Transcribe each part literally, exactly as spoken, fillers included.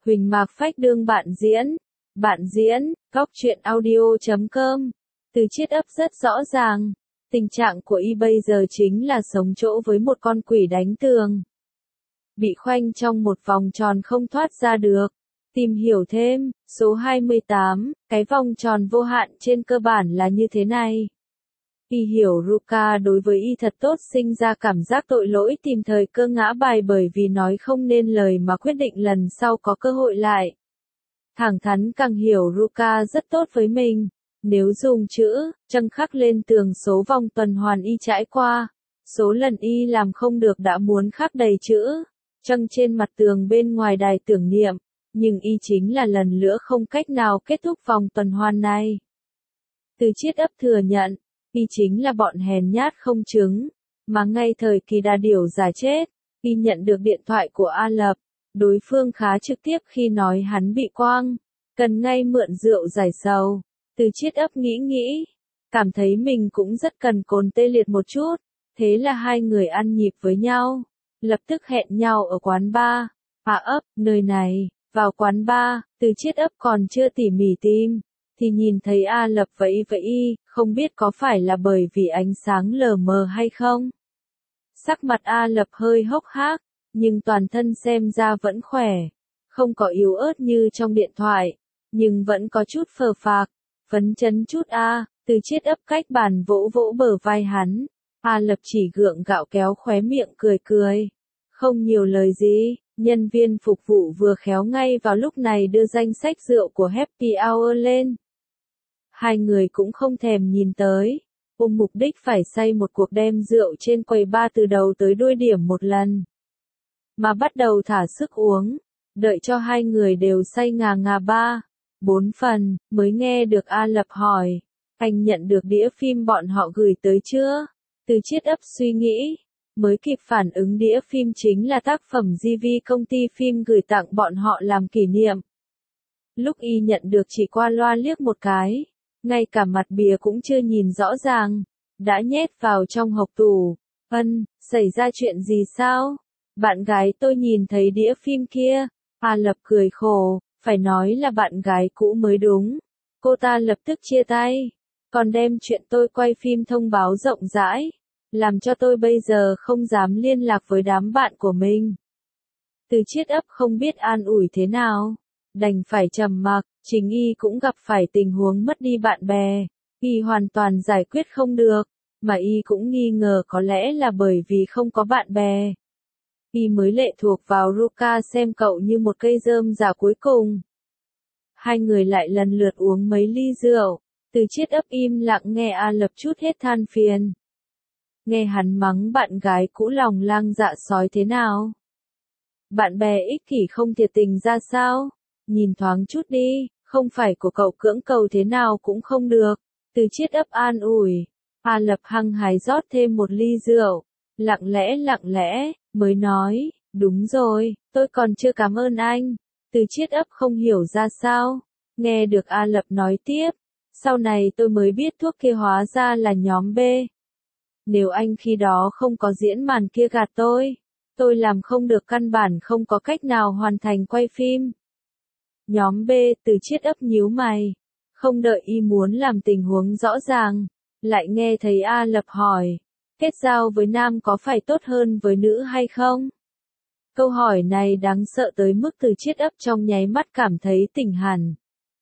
Huỳnh Mạc Phách đương bạn diễn. Bạn diễn, góc truyện audio chấm com. Từ Chiết Ấp rất rõ ràng. Tình trạng của y bây giờ chính là sống chỗ với một con quỷ đánh tường. Bị khoanh trong một vòng tròn không thoát ra được. Tìm hiểu thêm, số hai mươi tám, cái vòng tròn vô hạn trên cơ bản là như thế này. Y hiểu Ruka đối với y thật tốt, sinh ra cảm giác tội lỗi, tìm thời cơ ngã bài bởi vì nói không nên lời mà quyết định lần sau có cơ hội lại. Thẳng thắn càng hiểu Ruka rất tốt với mình. Nếu dùng chữ trăng khắc lên tường số vòng tuần hoàn y trải qua, số lần y làm không được đã muốn khắc đầy chữ trăng trên mặt tường bên ngoài đài tưởng niệm, nhưng y chính là lần nữa không cách nào kết thúc vòng tuần hoàn này. Từ Chiết Ấp thừa nhận, y chính là bọn hèn nhát không chứng, mà ngay thời kỳ đa điểu giả chết, y nhận được điện thoại của A Lập, đối phương khá trực tiếp khi nói hắn bị quang, cần ngay mượn rượu giải sầu. Từ Chiết Ấp nghĩ nghĩ, cảm thấy mình cũng rất cần cồn tê liệt một chút, thế là hai người ăn nhịp với nhau, lập tức hẹn nhau ở quán bar. A Ấp, nơi này, vào quán bar, Từ Chiết Ấp còn chưa tỉ mỉ tìm, thì nhìn thấy A Lập vẫy vẫy, không biết có phải là bởi vì ánh sáng lờ mờ hay không. Sắc mặt A Lập hơi hốc hác, nhưng toàn thân xem ra vẫn khỏe, không có yếu ớt như trong điện thoại, nhưng vẫn có chút phờ phạc. Phấn chấn chút a, Từ Chiết Ấp cách bàn vỗ vỗ bờ vai hắn. A Lập chỉ gượng gạo kéo khóe miệng cười cười. Không nhiều lời gì, nhân viên phục vụ vừa khéo ngay vào lúc này đưa danh sách rượu của Happy Hour lên. Hai người cũng không thèm nhìn tới, ôm mục đích phải say một cuộc đem rượu trên quầy bar từ đầu tới đuôi điểm một lần. Mà bắt đầu thả sức uống, đợi cho hai người đều say ngà ngà ba. Bốn phần, mới nghe được A Lập hỏi, anh nhận được đĩa phim bọn họ gửi tới chưa? Từ Chiết Ấp suy nghĩ, mới kịp phản ứng đĩa phim chính là tác phẩm giê vê công ty phim gửi tặng bọn họ làm kỷ niệm. Lúc y nhận được chỉ qua loa liếc một cái, ngay cả mặt bìa cũng chưa nhìn rõ ràng, đã nhét vào trong hộc tủ. Ân, xảy ra chuyện gì sao? Bạn gái tôi nhìn thấy đĩa phim kia. A Lập cười khổ. Phải nói là bạn gái cũ mới đúng. Cô ta lập tức chia tay, còn đem chuyện tôi quay phim thông báo rộng rãi, làm cho tôi bây giờ không dám liên lạc với đám bạn của mình. Từ Chiết Ấp không biết an ủi thế nào, đành phải trầm mặc. Chính y cũng gặp phải tình huống mất đi bạn bè, y hoàn toàn giải quyết không được, mà y cũng nghi ngờ có lẽ là bởi vì không có bạn bè. Y mới lệ thuộc vào Ruka xem cậu như một cây rơm rả cuối cùng. Hai người lại lần lượt uống mấy ly rượu, Từ Chiết Ấp im lặng nghe A Lập chút hết than phiền. Nghe hắn mắng bạn gái cũ lòng lang dạ sói thế nào? Bạn bè ích kỷ không thiệt tình ra sao? Nhìn thoáng chút đi, không phải của cậu cưỡng cầu thế nào cũng không được. Từ Chiết Ấp an ủi. A Lập hăng hái rót thêm một ly rượu, lặng lẽ lặng lẽ, mới nói, đúng rồi, tôi còn chưa cảm ơn anh. Từ Chiết Ấp không hiểu ra sao, nghe được A Lập nói tiếp, sau này tôi mới biết thuốc kia hóa ra là nhóm B. Nếu anh khi đó không có diễn màn kia gạt tôi, tôi làm không được, căn bản không có cách nào hoàn thành quay phim. Nhóm B, Từ Chiết Ấp nhíu mày, không đợi y muốn làm tình huống rõ ràng, lại nghe thấy A Lập hỏi, kết giao với nam có phải tốt hơn với nữ hay không? Câu hỏi này đáng sợ tới mức Từ Chiết Ấp trong nháy mắt cảm thấy tỉnh hẳn.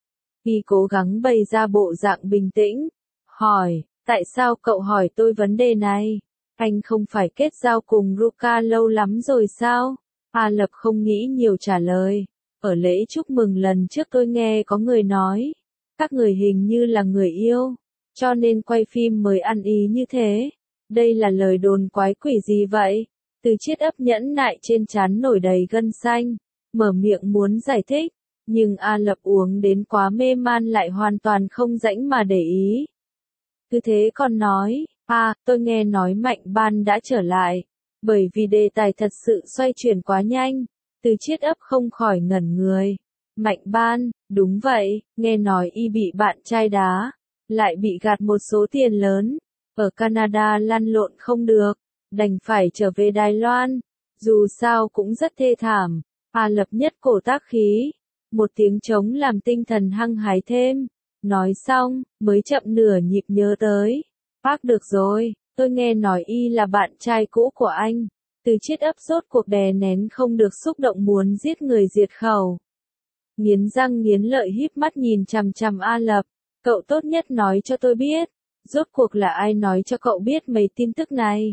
Y cố gắng bày ra bộ dạng bình tĩnh, hỏi, tại sao cậu hỏi tôi vấn đề này? Anh không phải kết giao cùng Ruka lâu lắm rồi sao? A Lập không nghĩ nhiều trả lời, ở lễ chúc mừng lần trước tôi nghe có người nói, các người hình như là người yêu, cho nên quay phim mới ăn ý như thế. Đây là lời đồn quái quỷ gì vậy? Từ Chiết Ấp nhẫn nại trên trán nổi đầy gân xanh, mở miệng muốn giải thích, nhưng A Lập uống đến quá mê man lại hoàn toàn không rãnh mà để ý. Cứ thế còn nói, à, tôi nghe nói Mạnh Ban đã trở lại, bởi vì đề tài thật sự xoay chuyển quá nhanh. Từ Chiết Ấp không khỏi ngẩn người. Mạnh Ban, đúng vậy, nghe nói y bị bạn trai đá, lại bị gạt một số tiền lớn. Ở Canada lăn lộn không được, đành phải trở về Đài Loan, dù sao cũng rất thê thảm, A Lập nhất cổ tác khí, một tiếng trống làm tinh thần hăng hái thêm. Nói xong, mới chậm nửa nhịp nhớ tới. Bác được rồi, tôi nghe nói y là bạn trai cũ của anh. Từ Chiết ấp rốt cuộc đè nén không được xúc động muốn giết người diệt khẩu. Nghiến răng nghiến lợi híp mắt nhìn chằm chằm A Lập. Cậu tốt nhất nói cho tôi biết. Rốt cuộc là ai nói cho cậu biết mấy tin tức này?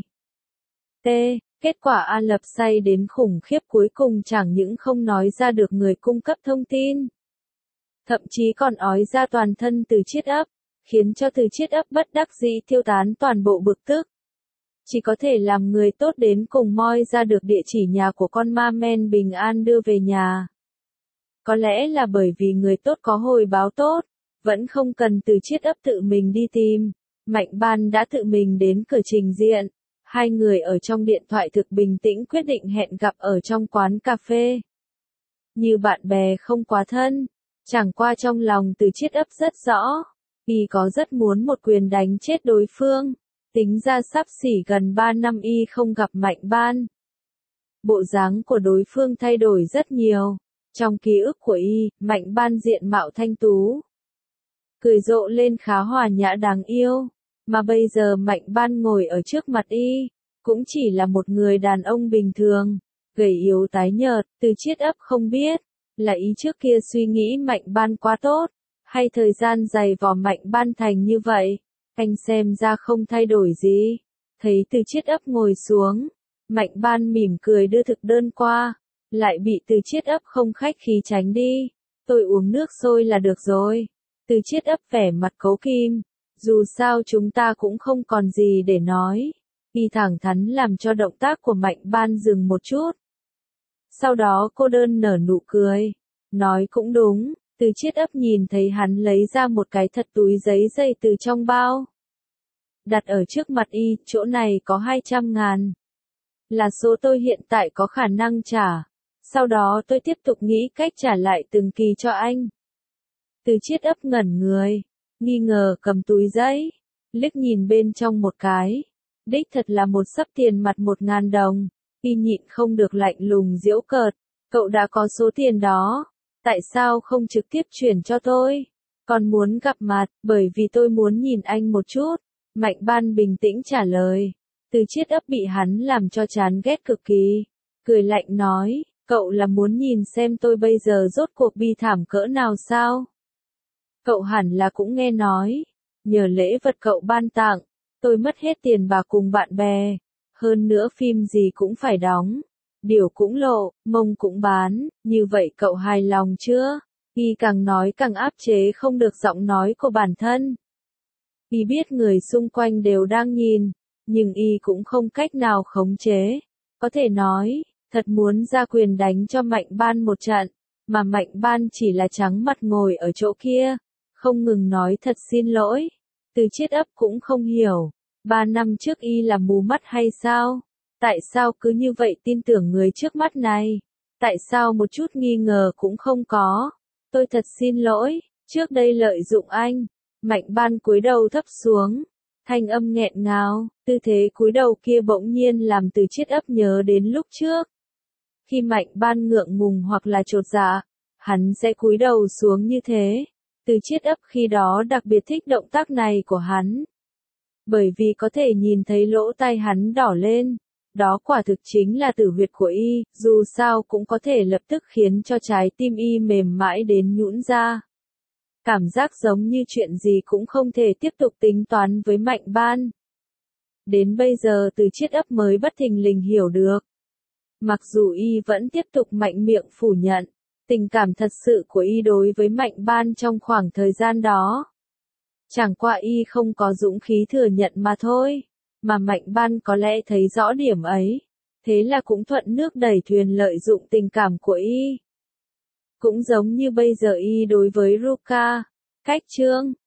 T. Kết quả A Lập say đến khủng khiếp cuối cùng chẳng những không nói ra được người cung cấp thông tin. Thậm chí còn ói ra toàn thân Từ Chiết ấp, khiến cho Từ Chiết ấp bất đắc dĩ tiêu tán toàn bộ bực tức. Chỉ có thể làm người tốt đến cùng moi ra được địa chỉ nhà của con ma men bình an đưa về nhà. Có lẽ là bởi vì người tốt có hồi báo tốt, vẫn không cần Từ Chiết ấp tự mình đi tìm. Mạnh Ban đã tự mình đến cửa trình diện. Hai người ở trong điện thoại thực bình tĩnh quyết định hẹn gặp ở trong quán cà phê. Như bạn bè không quá thân, chẳng qua trong lòng Từ Chiết ấp rất rõ, y có rất muốn một quyền đánh chết đối phương. Tính ra sắp xỉ gần ba năm y không gặp Mạnh Ban. Bộ dáng của đối phương thay đổi rất nhiều. Trong ký ức của y, Mạnh Ban diện mạo thanh tú, cười rộ lên khá hòa nhã đáng yêu. Mà bây giờ Mạnh Ban ngồi ở trước mặt y, cũng chỉ là một người đàn ông bình thường, gầy yếu tái nhợt. Từ Chiết ấp không biết, là ý trước kia suy nghĩ Mạnh Ban quá tốt, hay thời gian dày vò Mạnh Ban thành như vậy. Anh xem ra không thay đổi gì. Thấy Từ Chiết ấp ngồi xuống, Mạnh Ban mỉm cười đưa thực đơn qua, lại bị Từ Chiết ấp không khách khí tránh đi. Tôi uống nước sôi là được rồi. Từ Chiết ấp vẻ mặt cấu kìm. Dù sao chúng ta cũng không còn gì để nói. Y thẳng thắn làm cho động tác của Mạnh Ban dừng một chút. Sau đó cô đơn nở nụ cười. Nói cũng đúng. Từ Chiết ấp nhìn thấy hắn lấy ra một cái thật túi giấy dày từ trong bao. Đặt ở trước mặt y, chỗ này có hai trăm ngàn. Là số tôi hiện tại có khả năng trả. Sau đó tôi tiếp tục nghĩ cách trả lại từng kỳ cho anh. Từ Chiết ấp ngẩn người, nghi ngờ cầm túi giấy, liếc nhìn bên trong một cái. Đích thật là một xấp tiền mặt một ngàn đồng. Y nhịn không được lạnh lùng giễu cợt. Cậu đã có số tiền đó. Tại sao không trực tiếp chuyển cho tôi? Còn muốn gặp mặt, bởi vì tôi muốn nhìn anh một chút. Mạnh Ban bình tĩnh trả lời. Từ Chiết ấp bị hắn làm cho chán ghét cực kỳ. Cười lạnh nói, cậu là muốn nhìn xem tôi bây giờ rốt cuộc bi thảm cỡ nào sao? Cậu hẳn là cũng nghe nói. Nhờ lễ vật cậu ban tặng, tôi mất hết tiền bạc cùng bạn bè. Hơn nữa phim gì cũng phải đóng. Điều cũng lộ, mông cũng bán, như vậy cậu hài lòng chưa? Y càng nói càng áp chế không được giọng nói của bản thân. Y biết người xung quanh đều đang nhìn, nhưng Y cũng không cách nào khống chế. Có thể nói, thật muốn ra quyền đánh cho Mạnh Ban một trận, mà Mạnh Ban chỉ là trắng mặt ngồi ở chỗ kia, không ngừng nói thật xin lỗi. Từ Chiết ấp cũng không hiểu, ba năm trước Y là mù mắt hay sao? Tại sao cứ như vậy tin tưởng người trước mắt này? Tại sao một chút nghi ngờ cũng không có? Tôi thật xin lỗi, trước đây lợi dụng anh. Mạnh Ban cúi đầu thấp xuống, thanh âm nghẹn ngào, tư thế cúi đầu kia bỗng nhiên làm Từ Chiết ấp nhớ đến lúc trước. Khi Mạnh Ban ngượng ngùng hoặc là chột dạ, hắn sẽ cúi đầu xuống như thế. Từ Chiết ấp khi đó đặc biệt thích động tác này của hắn. Bởi vì có thể nhìn thấy lỗ tai hắn đỏ lên. Đó quả thực chính là tử huyệt của Y, dù sao cũng có thể lập tức khiến cho trái tim Y mềm mãi đến nhũn ra. Cảm giác giống như chuyện gì cũng không thể tiếp tục tính toán với Mạnh Ban. Đến bây giờ Từ Chiết ấp mới bất thình lình hiểu được. Mặc dù Y vẫn tiếp tục mạnh miệng phủ nhận, tình cảm thật sự của Y đối với Mạnh Ban trong khoảng thời gian đó. Chẳng qua Y không có dũng khí thừa nhận mà thôi. Mà Mạnh Ban có lẽ thấy rõ điểm ấy, thế là cũng thuận nước đẩy thuyền lợi dụng tình cảm của Y. Cũng giống như bây giờ Y đối với Ruka. Cách chương